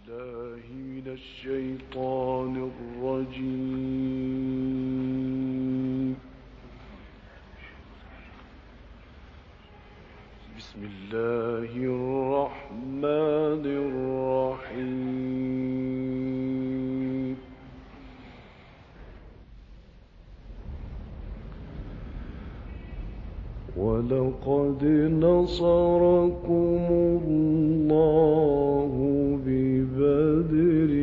بالله من الشيطان الرجيم. بسم الله الرحمن الرحيم. ولقد نصركم الله ببدر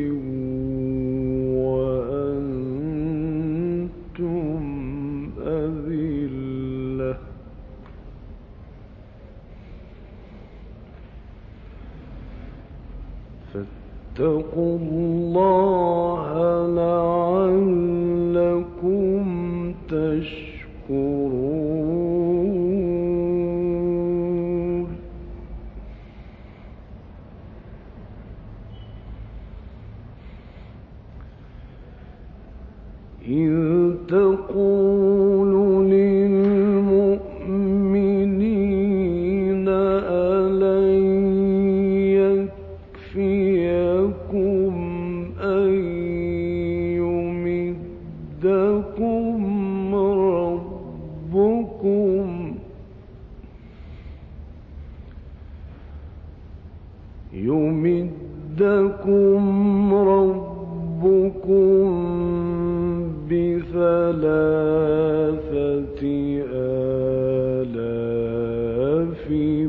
وأنتم أذلة فاتقوا الله لعلكم تشكرون. إذ تقول للمؤمنين ألن يكفيكم أن يمدكم ربكم بثلاثة آلاف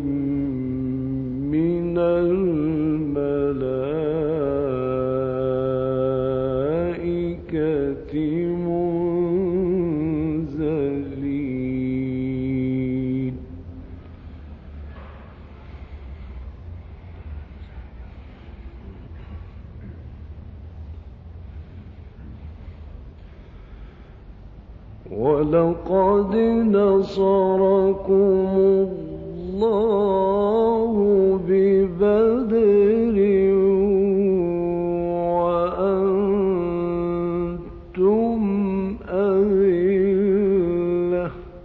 من الملائكة منزلين. ولقد نصركم الله ببدر وأنتم أذلة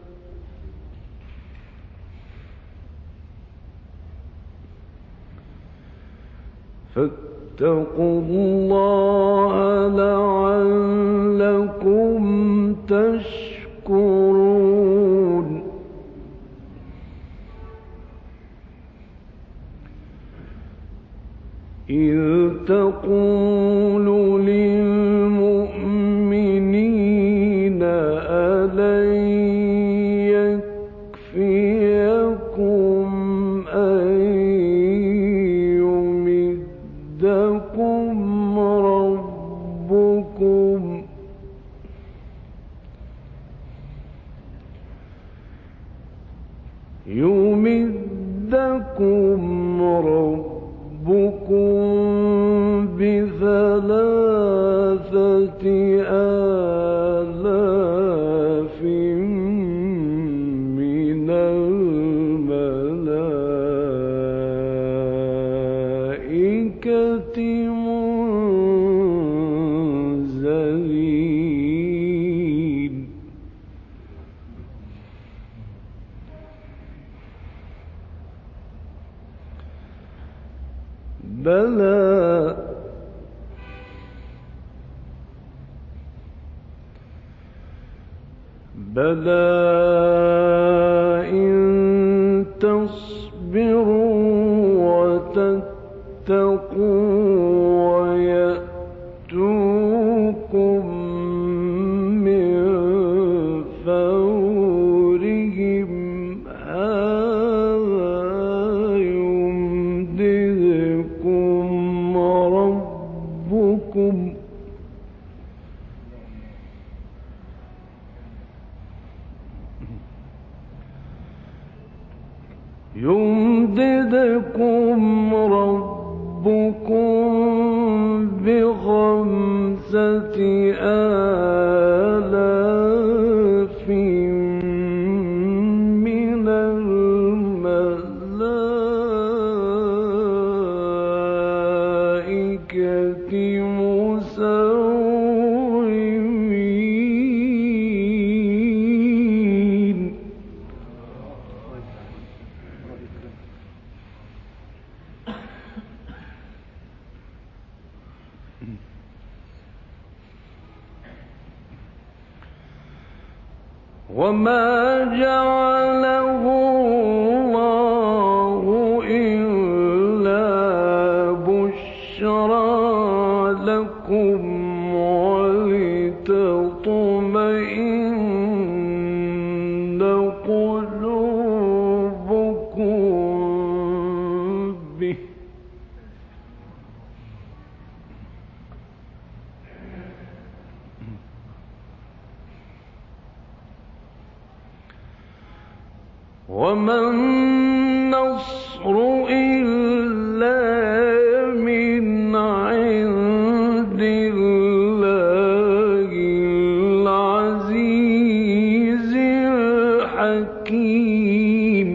فاتقوا الله لعلكم تشكرون. إذ تقول للمؤمنين ألن يكفيكم أن يمدكم ربكم بثلاثة آلاف من الملائكة منزلين. بلى إن تصبروا وتتقوا ويأتوكم من فورهم هذا يمددكم ربكم بغم وما جعله الله إلا بشرى لكم ولتطمئن قلوبكم به وما النصر إلا من عند الله العزيز الحكيم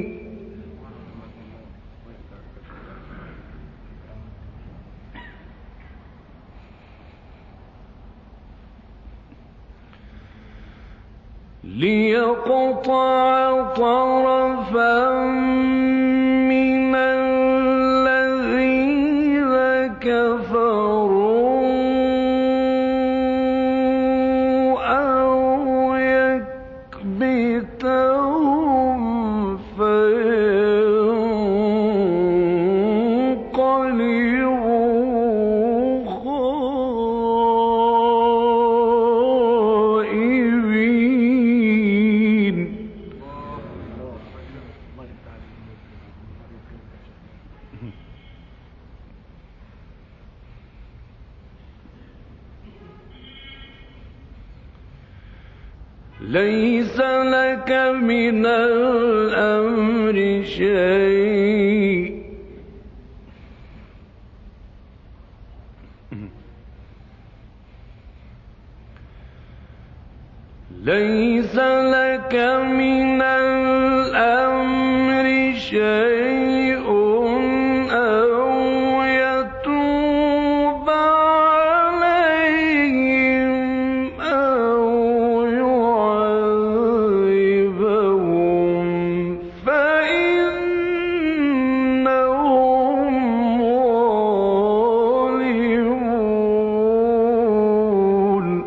ليقطع طرفا من الذين كفروا أو يكبتهم فينقلبوا خائبين. ليس لك من الأمر شيء ليس لك من الأمر شيء أو يتوب عليهم أو يعذبهم فإنهم ظالمون.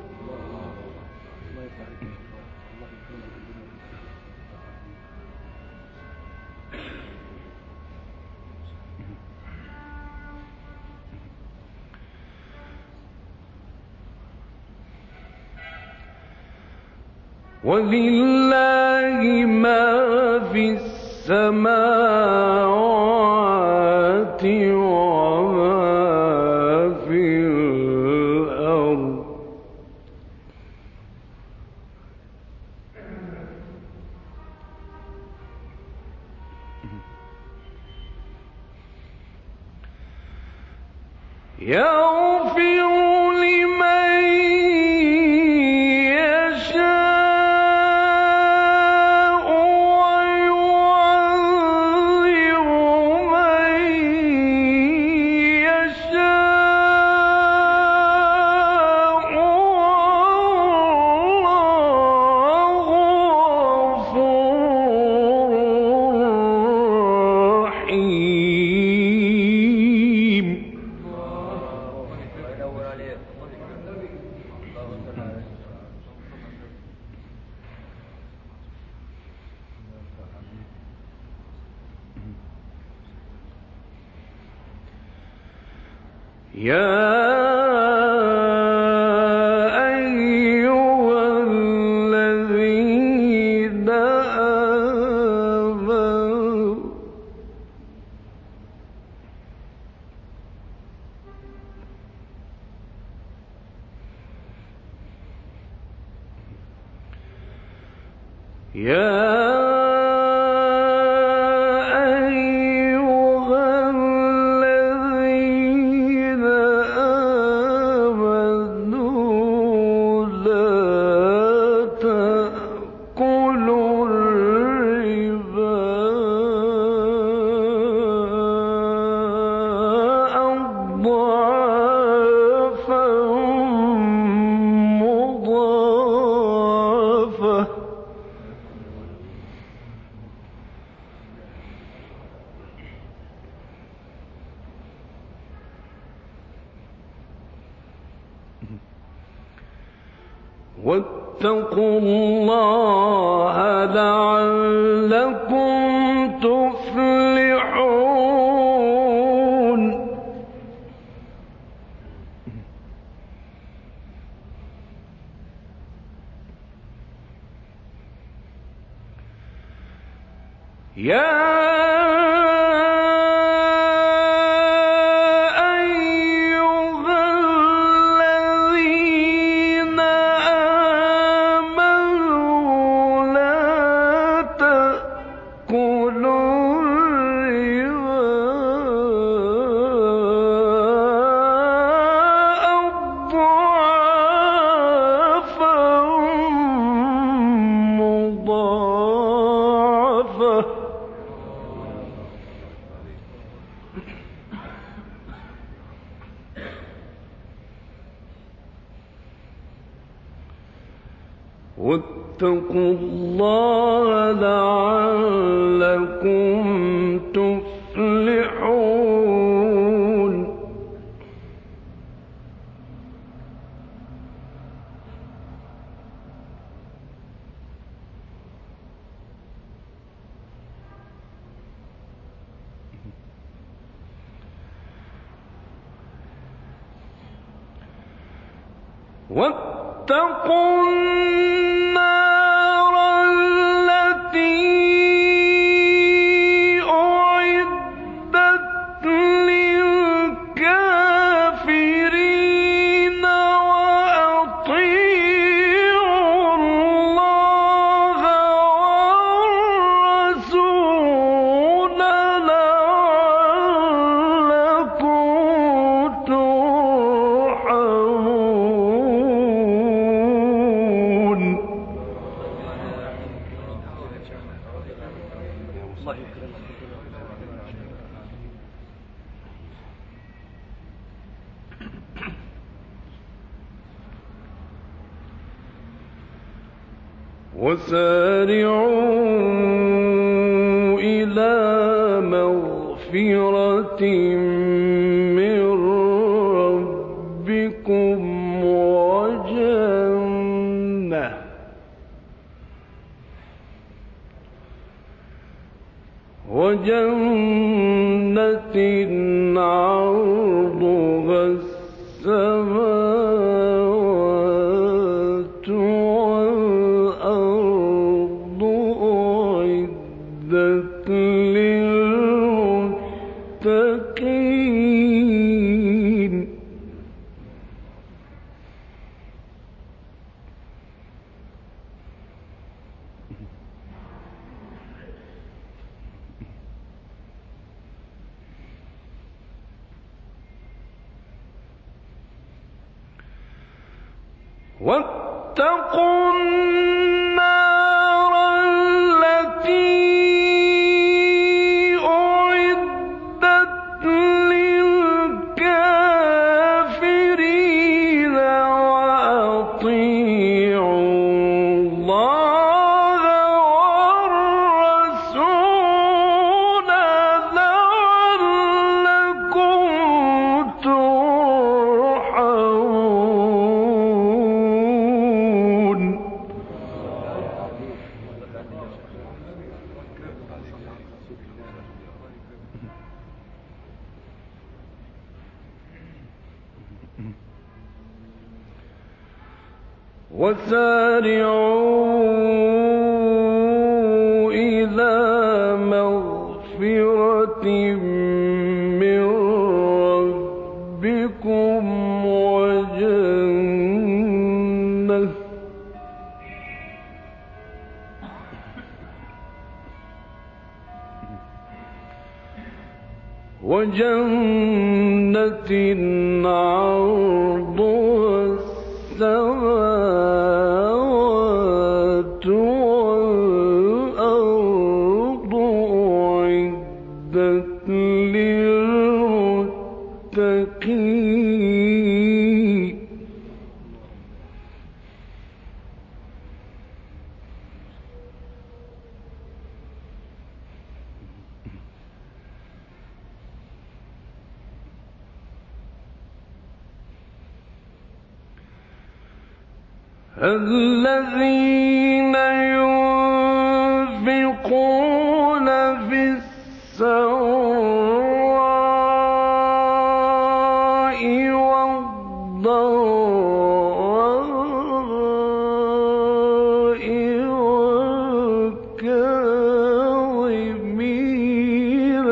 ولله ما في السماوات وما في الأرض يغفر لمن يشاء ويعذب من يشاء والله غفور رحيم. يا أيها الذين آمنوا واتقوا الله لعلكم تفلحون. يا واتقوا الله لعلكم تفلحون. واتقوا النار التي أعدت للكافرين وأطيعوا الله والرسول لعلكم ترحمون. وسارعوا إلى مغفرة من ربكم وجنة عرضها السماوات والأرض أعدت للمتقين. واتقوا النار التي أعدت للكافرين وأطيعوا الله والرسول لعلكم ترحمون. وسارعوا إلى مغفرة من ربكم وجنة عرضها السماوات والأرض أعدت للمتقين. الذين ينفقون في السراء والضراء والكاظمين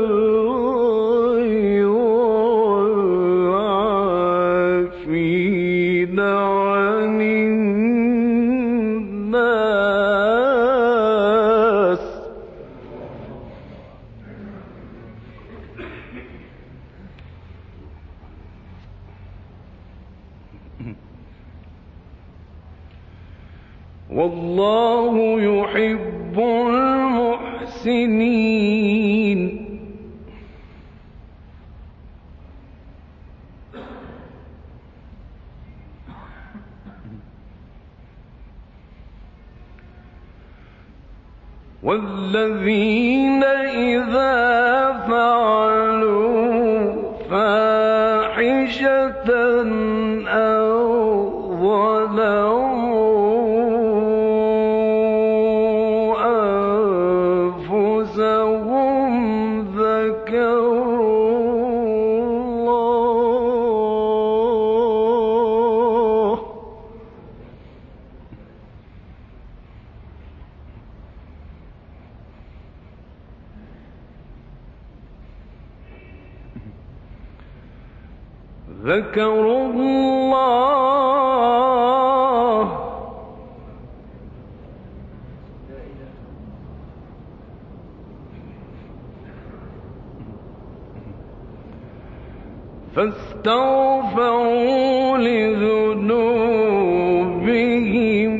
الغيظ والعافين عن الناس والله يحب المحسنين. والذين إذا فعلوا فاحشة أو ظلموا أنفسهم ذكروا الله فاستغفروا لذنوبهم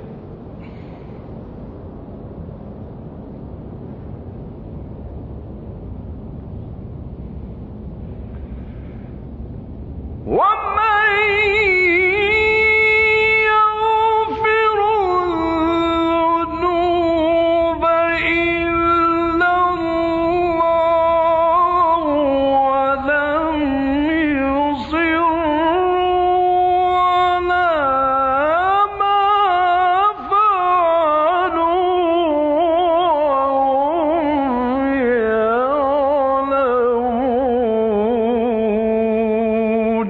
ومن يغفر الذنوب إلا الله ولم يصروا على ما فعلوا وهم يعلمون.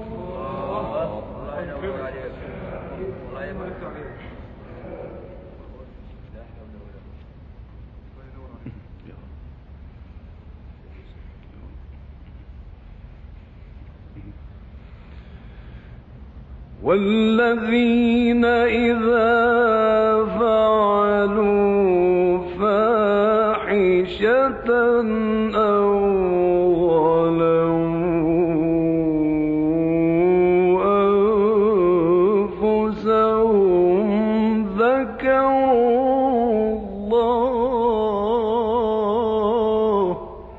والذين إذا فعلوا فاحشة أو ظلموا أنفسهم ذكروا الله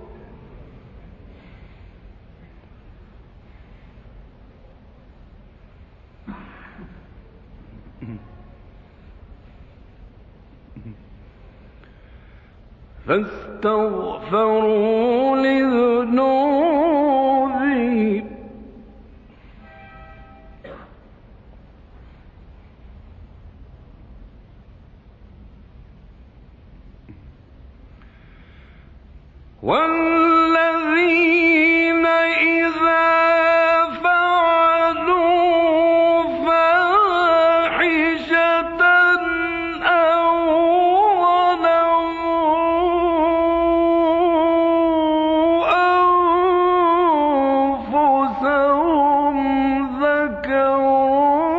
فاستغفروا لذنوبهم والذين إذا فعلوا فاحشة أو ظلموا أنفسهم ذكروا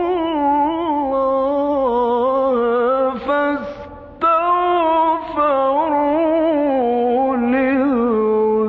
الله فاستغفروا لذنوبهم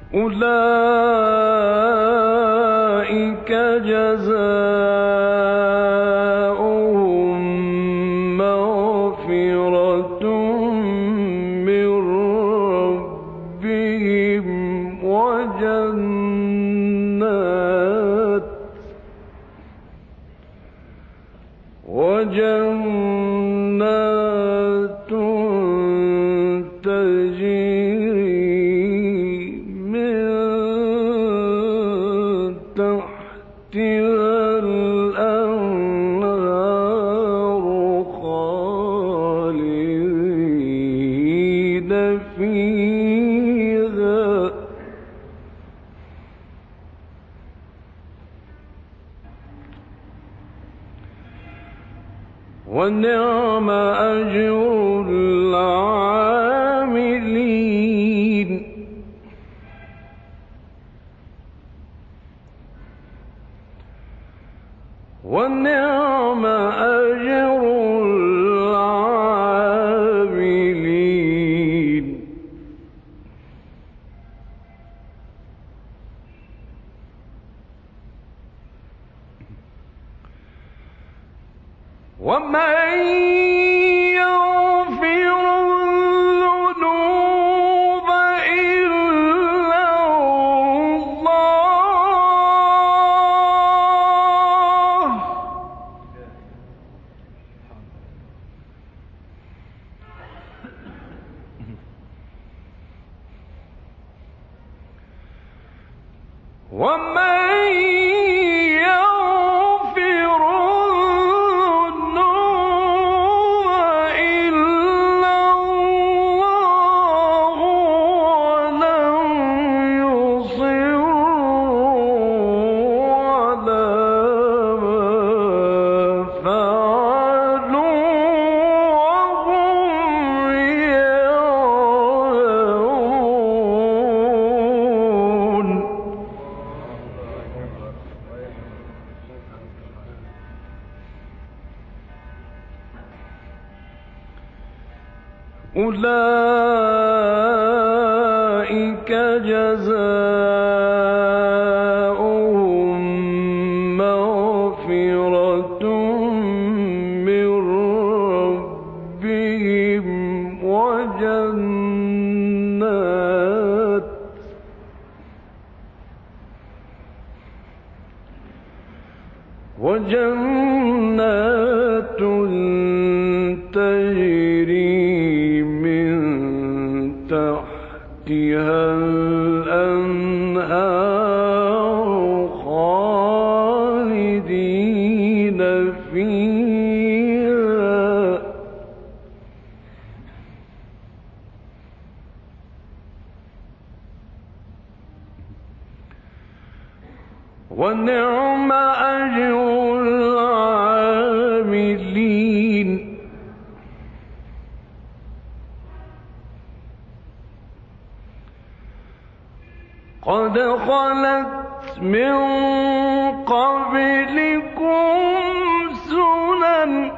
أولئك جزاؤهم مغفرة من ربهم وجنات تجري من تحتها الأنهار خالدين فيها ونعم أجر العاملين ونعم أجر العاملين ومن يغفر الذنوب إلا الله ومن يغفر الذنوب إلا الله ولم يصروا على ما فعلوا وهم يعلمون أولئك جزاؤهم مغفرة من ربهم وجنات تجري من تحتها الأنهار خالدين فيها ونعم أجر العاملين قد خلت من قبلكم سنن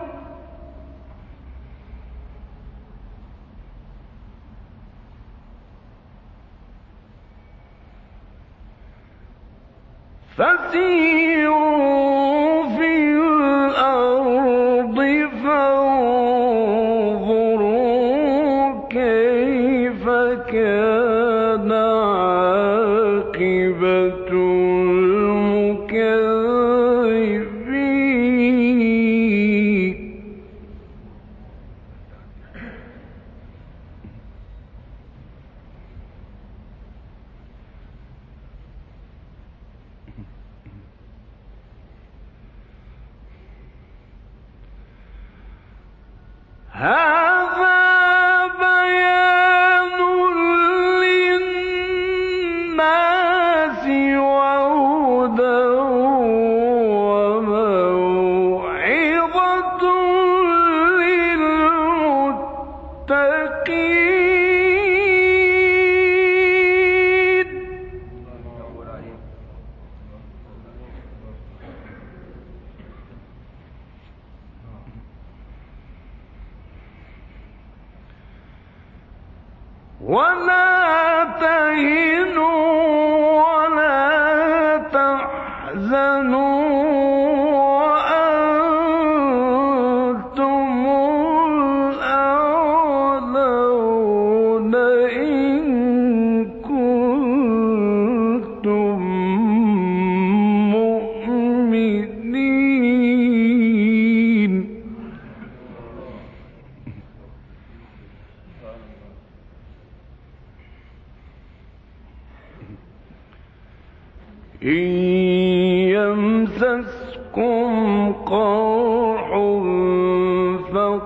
فسيروا في الأرض فانظروا كيف كان عاقبة المكذبين هذا بيان للناس وهدى وموعظة للمتقين ولا تهنوا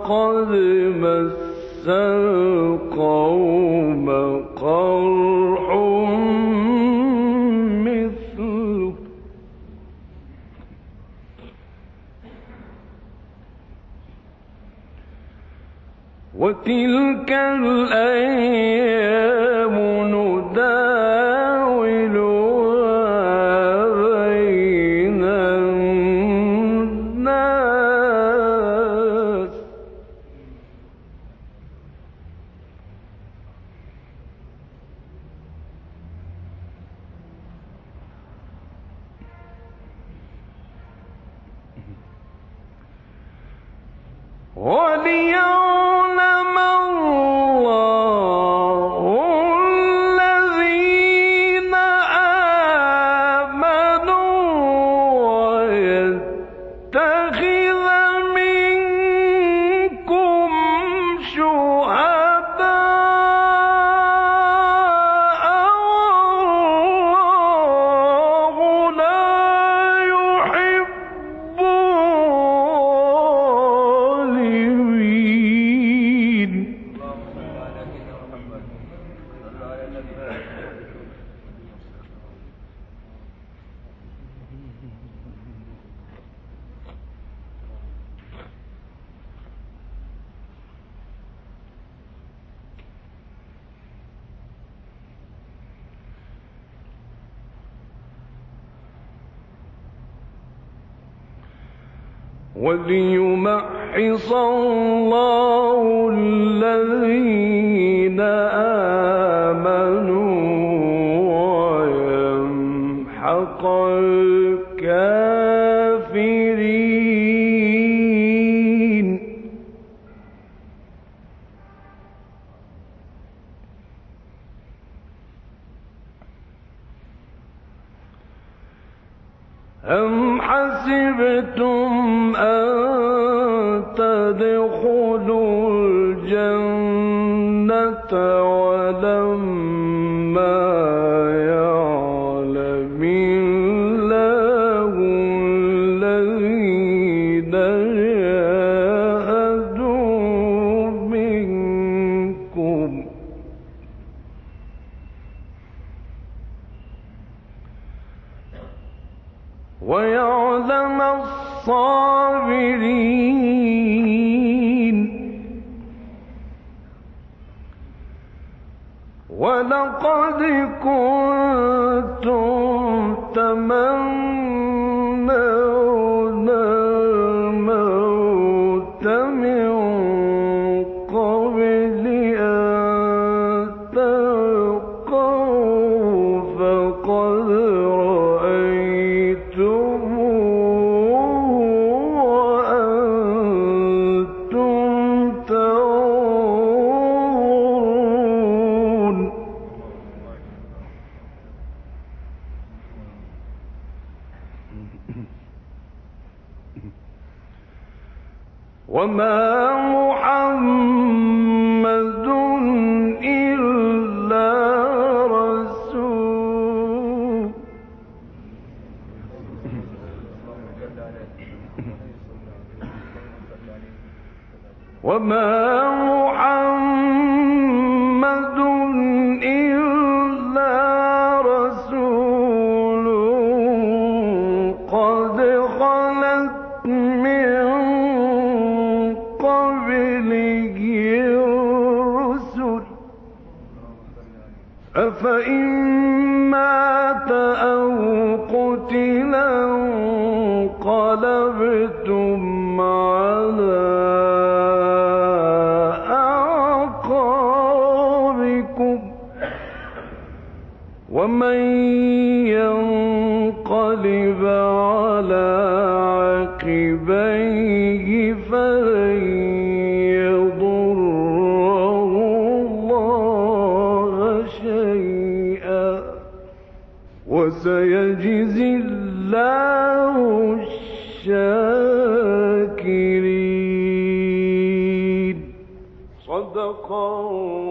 قد مس القوم قرح مثله وتلك الأيام نداولها بين الناس وليعلم الله الذين آمنوا ويتخذ منكم شهداء والله لا يحب الظالمين. وليمحص الله الذين آمنوا ويمحق الكافرين. أم حسبتم أن تدخلوا الجنة ولما يعلم الله الذين جاهدوا منكم ويعلم الصابرين. ولقد كنتم تمنون الموت من قبل أن تلقوه فقد وما محمد إلا رسول قد خلت من قبله الرسل أفإن مات أو قتلا انقلبتم على أعقابكم ومن ينقلب على عقبيه فلن يضر الله شيئا وسيجزي الله الشاكرين. صدق الله.